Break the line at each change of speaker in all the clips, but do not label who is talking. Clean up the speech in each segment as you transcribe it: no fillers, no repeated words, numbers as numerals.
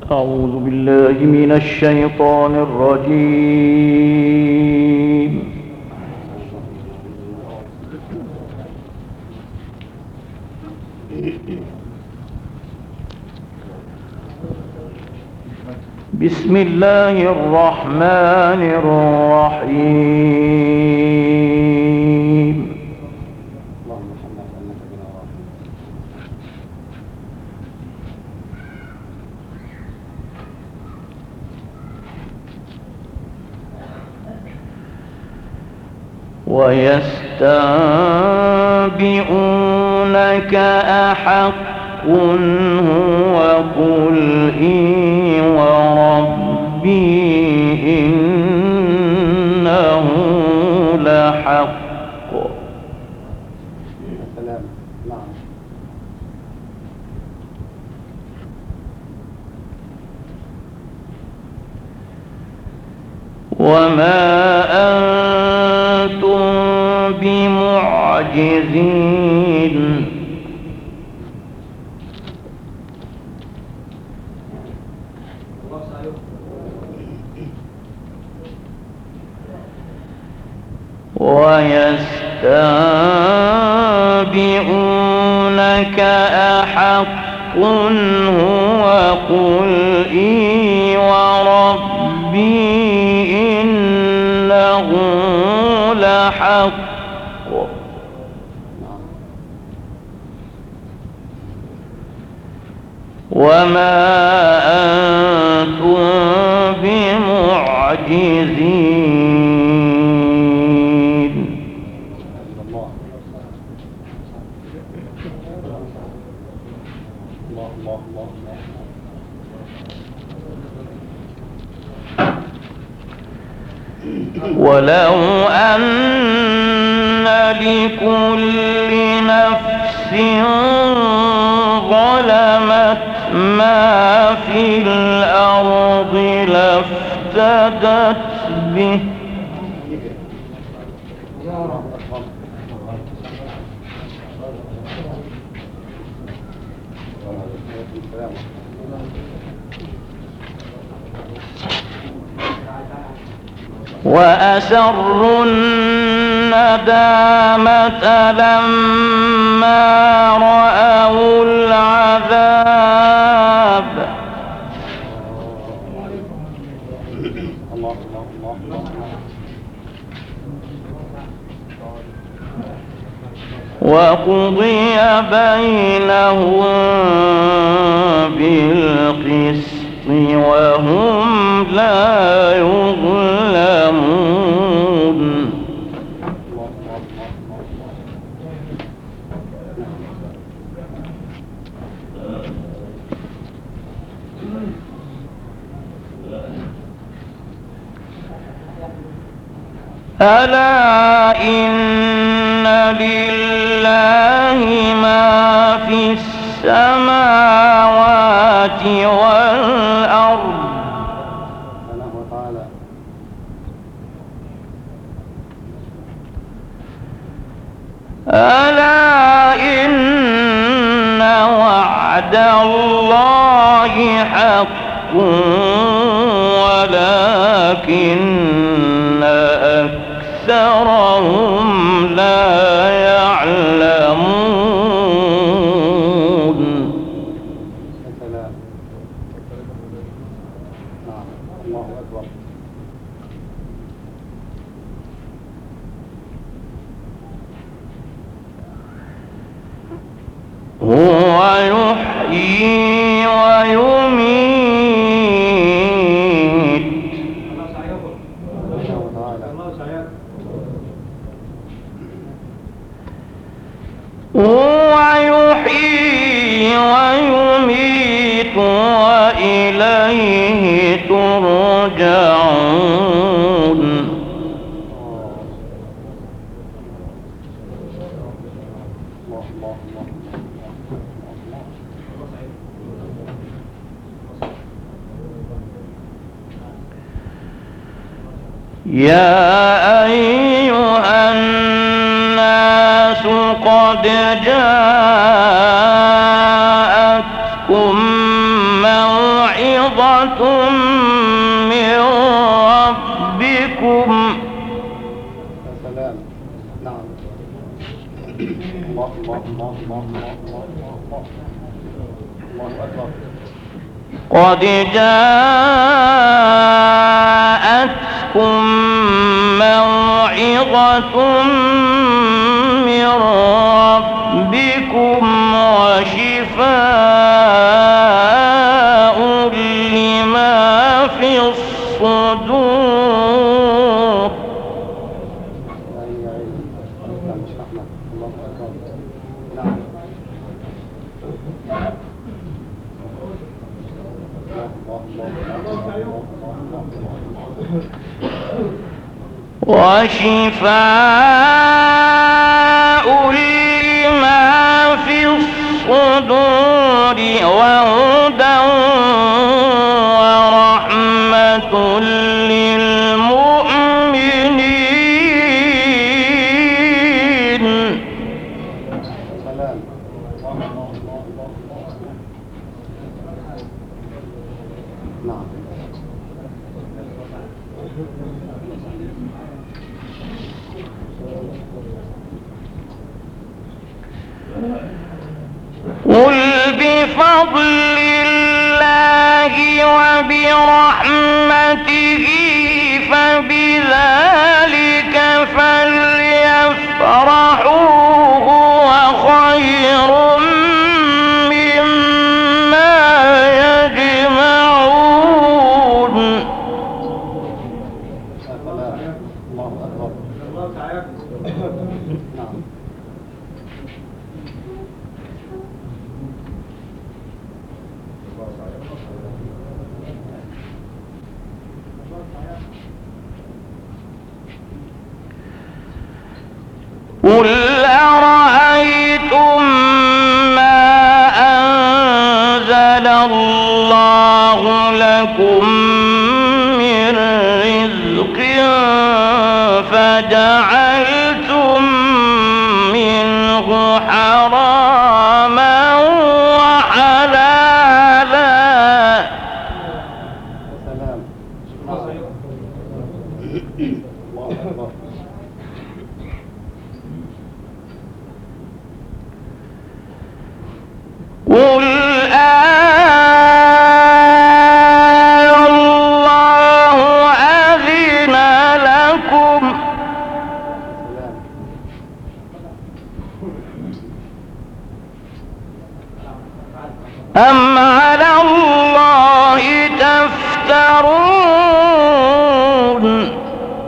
أعوذ بالله من الشيطان الرجيم. بسم الله الرحمن الرحيم. ويستنبئونك أحق هو قل إي وربي إنه لحق. وما أنتم بمعجزين ويستنبئونك أحق هو قل إي وربي إنه لحق. وما أنتم بمعجزين. ولو أن لكل نفس ظلمت ما في الأرض لافتدت به وأسروا الندامة لما رأوا العذاب وقضي بينهم بالقسط وهم لا يظلمون. ألا إن لله ما في السماوات والأرض ألا إن وعد الله حق ولكن أكثرهم لا يعلمون. هو يحيي ويميت هو يحيي ويميت وإليه ترجعون. يا أيها الناس قد جاءتكم موعظة موعظة من ربكم.
سلام. نعم. الله الله الله الله الله أكبر.
قد جاءتكم موعظة من ربكم وشفاء لما في الصدور.
الله أكبر. نعم.
وشفاء لما في الصدور وهدى ورحمة للمؤمنين.
سلام. نعم.
قل بفضل الله وبرحمته فبذلك فليفرحوا هو خير مما يجمعون.
الله أكبر. نعم.
قل أرأيتم ما أنزل الله لكم من رزق فجعلتم منه حراما وحلالا.
سلام. الله أكبر.
قل الله أذن لكم أم على الله تفترون.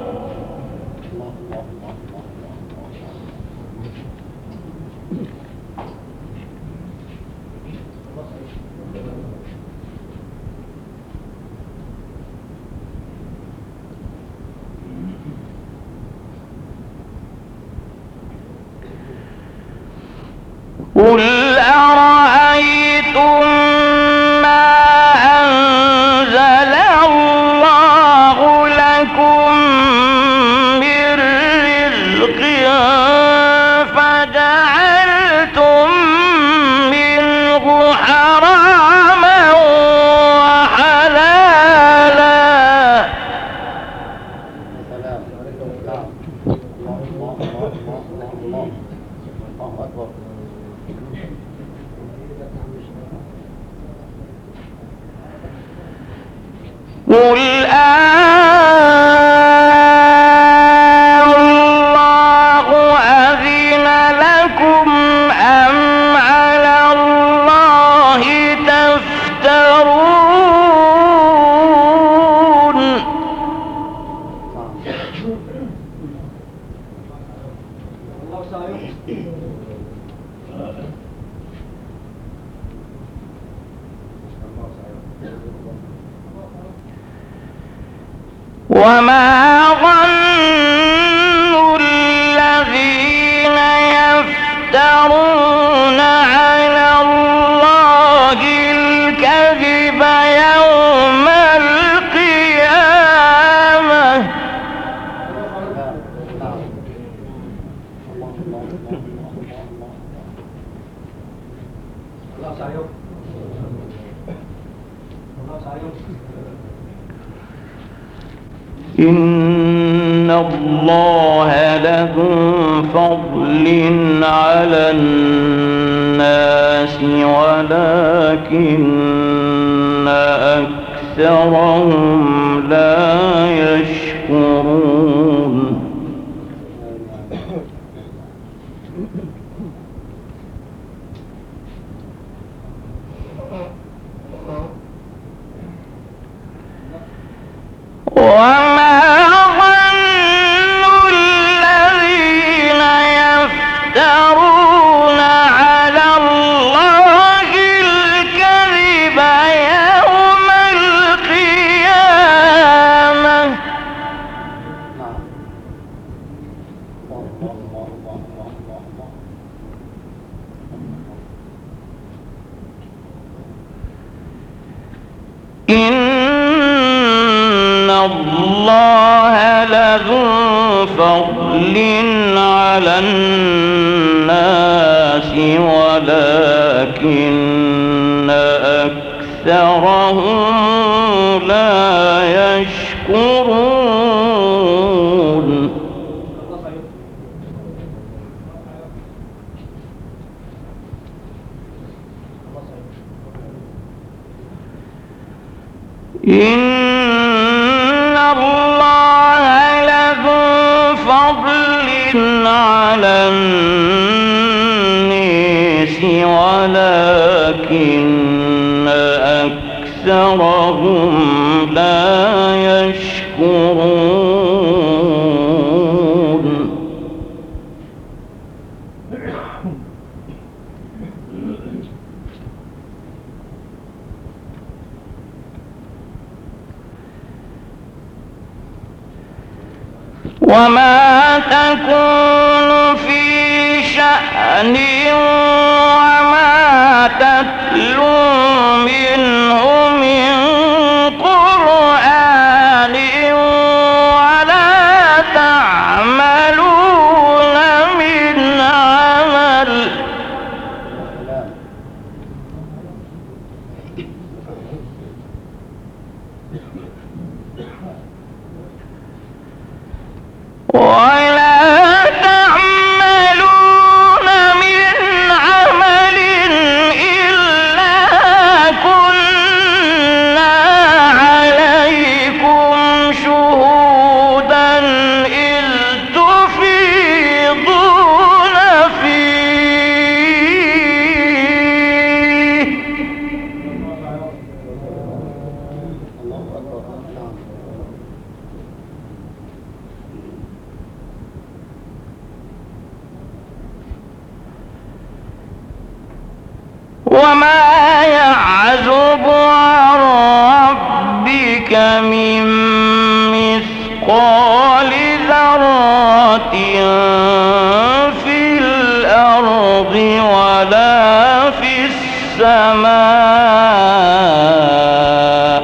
قل أرأيتم ما أنزل الله لكم من رزق فجعلتم منه حراما وحلالا.
سلام. الله أكبر.
قل الله أذن لكم أم على الله تفترون. وما ظن الذين يفترون على الله الكذب يوم القيامة. إن الله لذو فضل على الناس ولكن أكثرهم لا يشكرون وما ظن الذين يفترون على الله الكذب يوم القيامة إن الله لذو فضل على الناس ولكن أكثرهم لا يشكرون إن الله لذو فضل على الناس ولكن أكثرهم لا يشكرون وما تكون في شأن وما تتلو منه من قرآن ولا تعملون من عمل ولا تعملون من عمل إلا كنا عليكم شهودا إذ تفيضون فيه
الله أكبر. نعم.
وما يعزب عن ربك من مثقال ذرة في الأرض ولا في السماء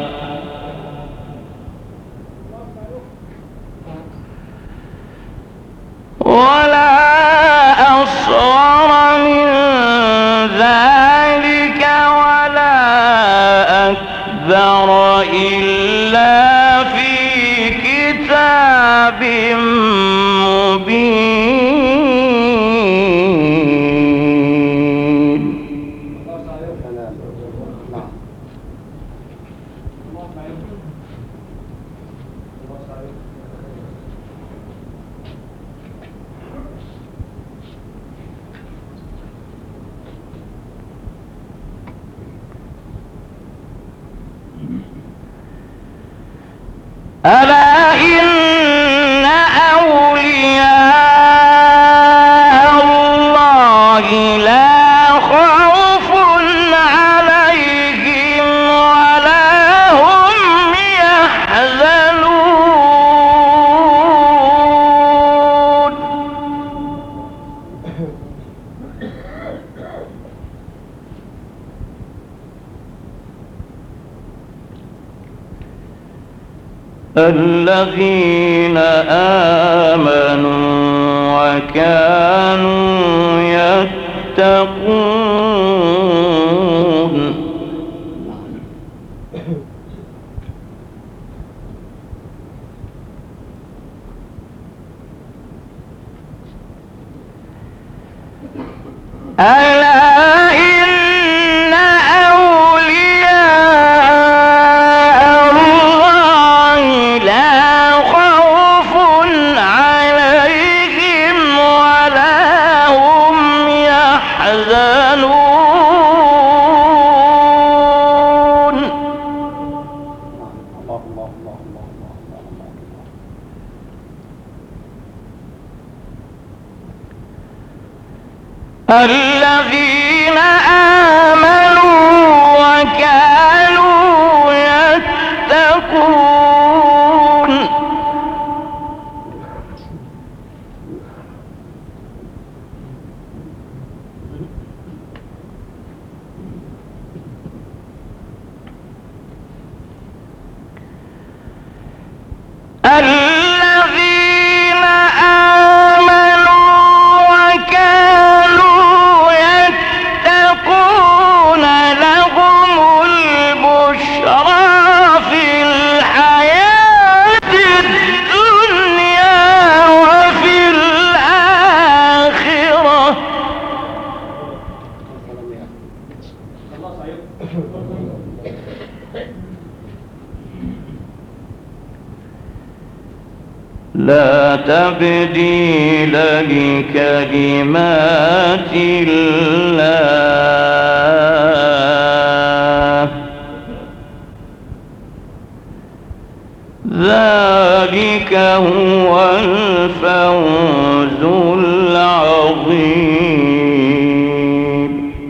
ولا أصغر من ذلك ولا أكبر إلا في كتاب مبين
نعم.
ألا إن أولياء الله لا خوف عليهم ولا هم يحزنون الذين آمنوا وكانوا يتقون ألا إن أولياء الله لا خوف عليهم ولا هم يحزنون.
الله الله الله الله الله.
الذين آمنوا وكانوا يتقون. الذين آمنوا وكانوا يتقون لهم البشرى في الحياة الدنيا وفي الآخرة. لا تبديل لكلمات الله ذلك هو الفوز العظيم.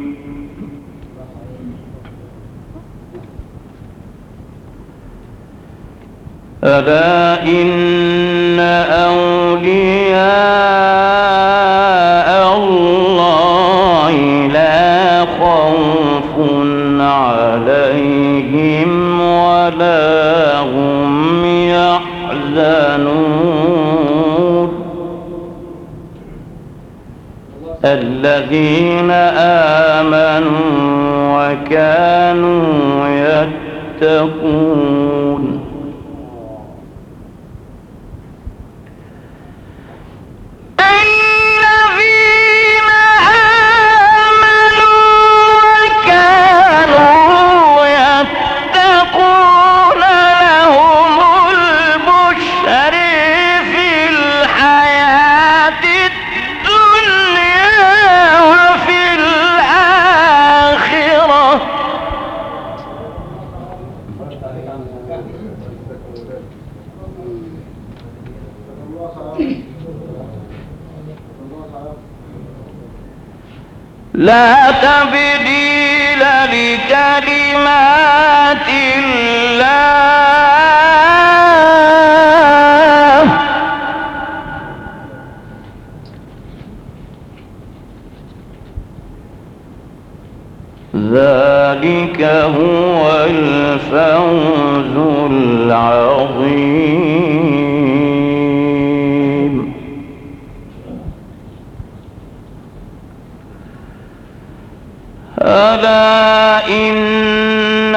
ألا إن أولياء الله لا خوف عليهم ولا هم يحزنون. الذين آمنوا وكانوا يتقون. لا تبديل لكلمات الله ذلك هو الفوز العظيم. ألا إن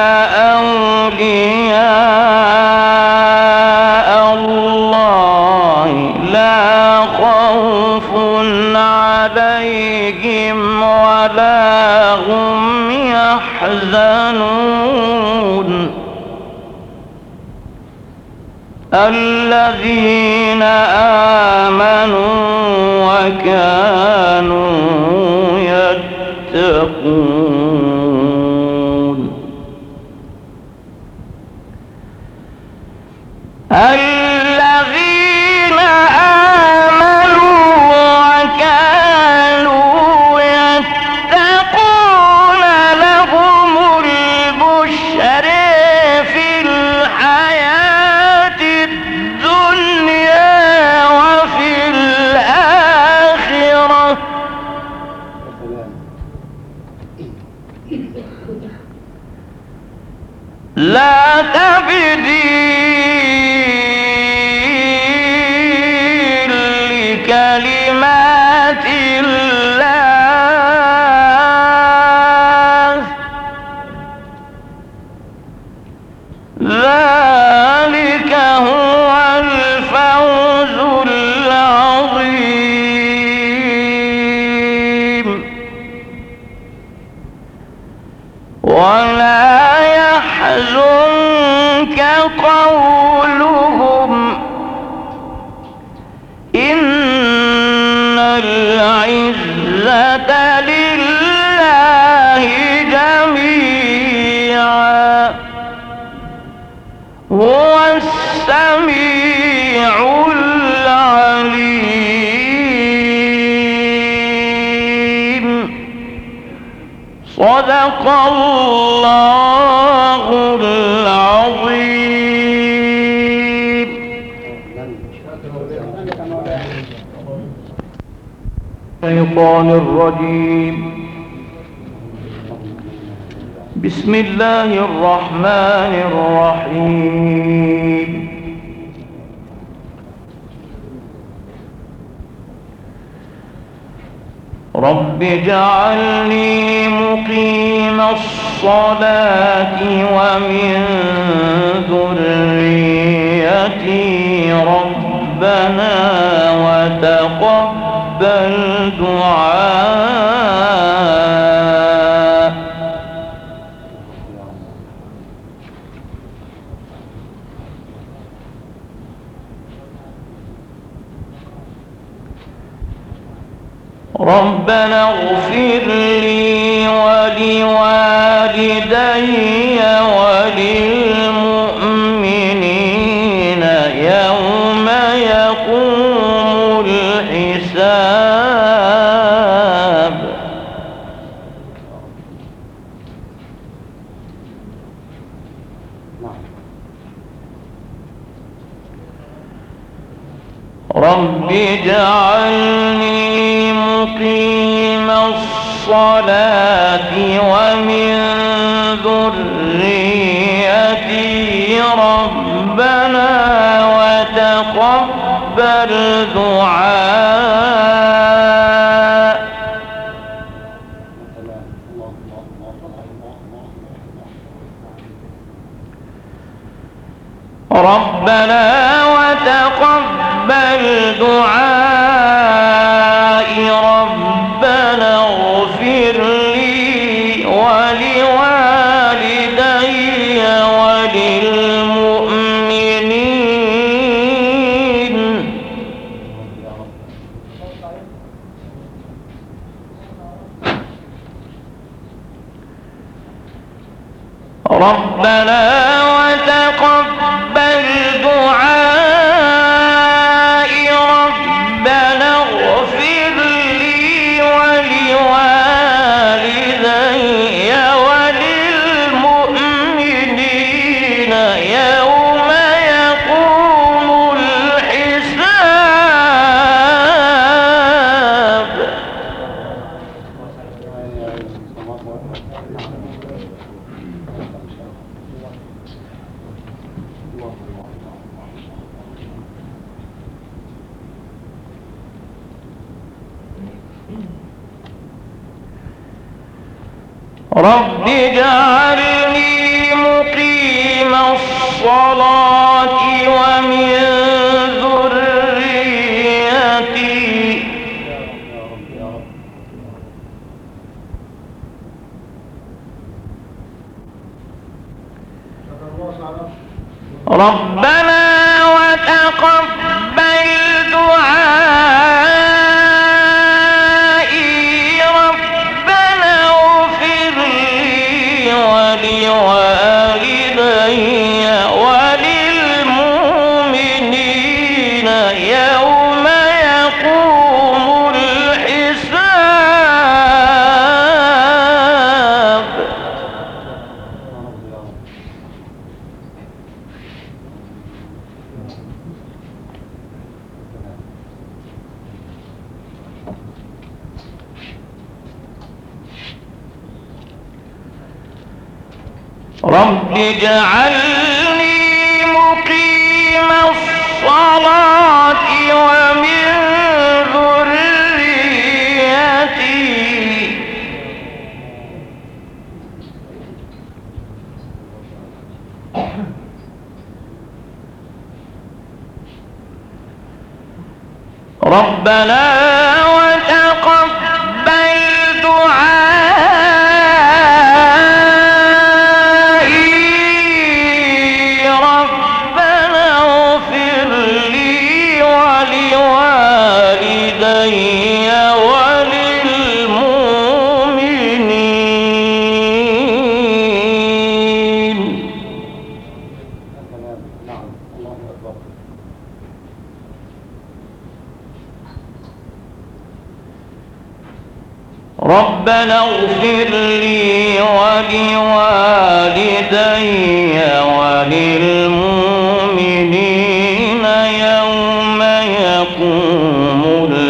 أولياء الله لا خوف عليهم ولا هم يحزنون. الذين آمنوا وكانوا يتقون. الذين آمنوا وكانوا يتقون لهم البشر في الحياة الدنيا وفي الآخرة. لا تبديل لكلمات الله ذلك هو الفوز العظيم. قولهم إن العزة لله جميعا هو السميع العليم. صدق الله العظيم. الشيطان الرجيم. بسم الله الرحمن الرحيم. رب اجعلني مقيم الصلاة ومن ذريتي ربنا وتقبل دعاء. ربنا اغفر لي ولوالدي وللمؤمنين يوم يقوم الحساب. رب اجعلني مقيم الصلاة ومن ذريتي ربنا وتقبل دعاء. ربنا وتقبل دعائي ربنا اغفر لي ولوالدي وللمؤمنين. ربنا وتقبل دعائي ربنا اغفر لي ولوالدي وللمؤمنين يوم يقوم الحساب. رب اجعلني مقيم الصلاة ومن ذريتي ربنا وتقبل دعائي ربنا اغفر لي ولوالدي وللمؤمنين يوم يقوم الحساب. رب اجعلني مقيم الصلاة ومن ذريتي ربنا وتقبل دعائي ربنا ربنا اغفر لي ولوالدي وللمؤمنين يوم يقوم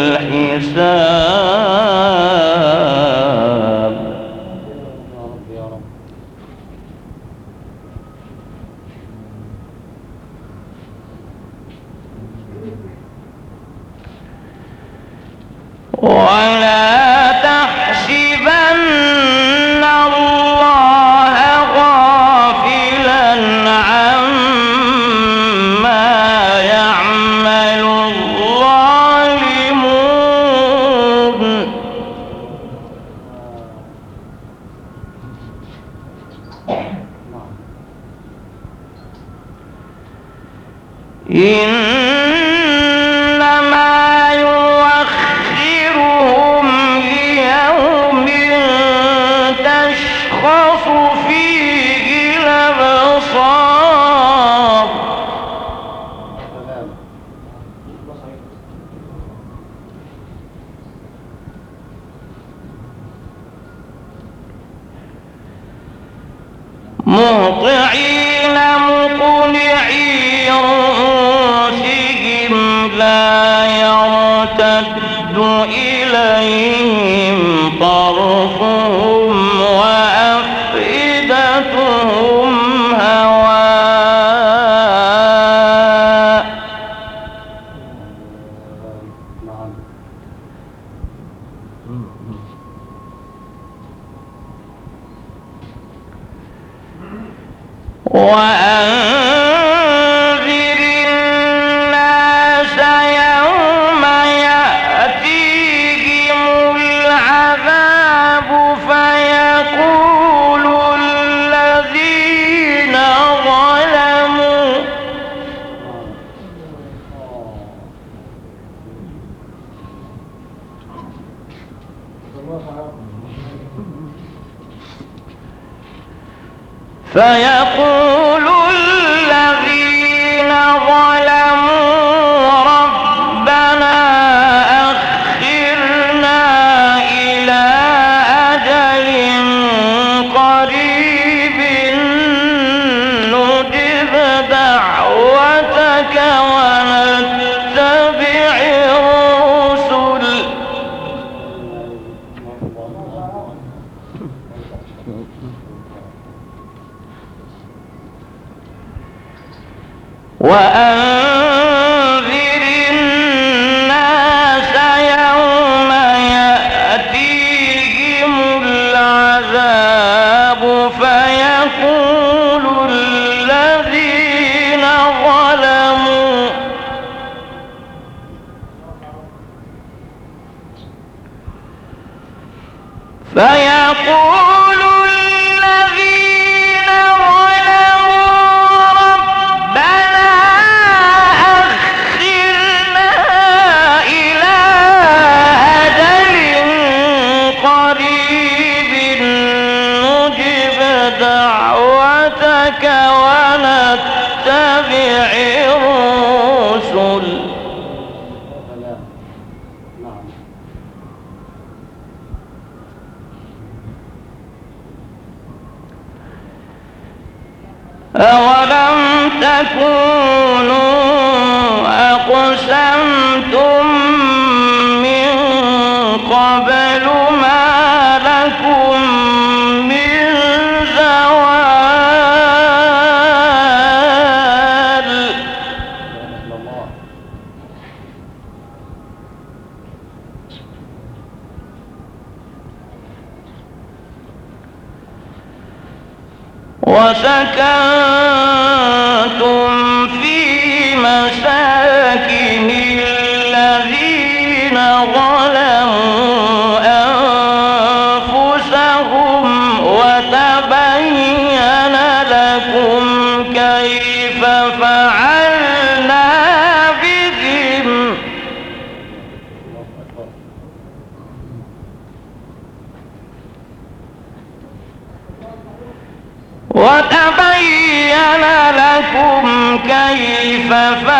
الحساب.
يا رب يا رب.
ولا تحسبن الله غافلا عما يعمل الظالمون إنما يؤخرهم ليوم تشخص فيه الأبصار.
سلام.
مهطعين مقنعي رؤوسهم لا يرتد إليهم طرفهم وأفئدتهم هواء.
نعم.
وأنذر الناس يوم يأتيهم العذاب فيقول الذين ظلموا ربنا أخرنا إلى أجل قريب نجب دعوتك ونتبع الرسل. وأنذر الناس يوم يأتيهم العذاب فيقول الذين ظلموا ربنا أخرنا إلى أجل قريب نجب دعوتك ونتبع الرسل.
سلام. نعم.
أولم تكونوا أقسمتم من قبل ما لكم من زوال.
لا إله إلا الله.
وسكنتم في مساكن الذين ظلموا أنفسهم وتبين لكم كيف فعلنا بهم.
الله أكبر.
وتبين لكم كيف فعلنا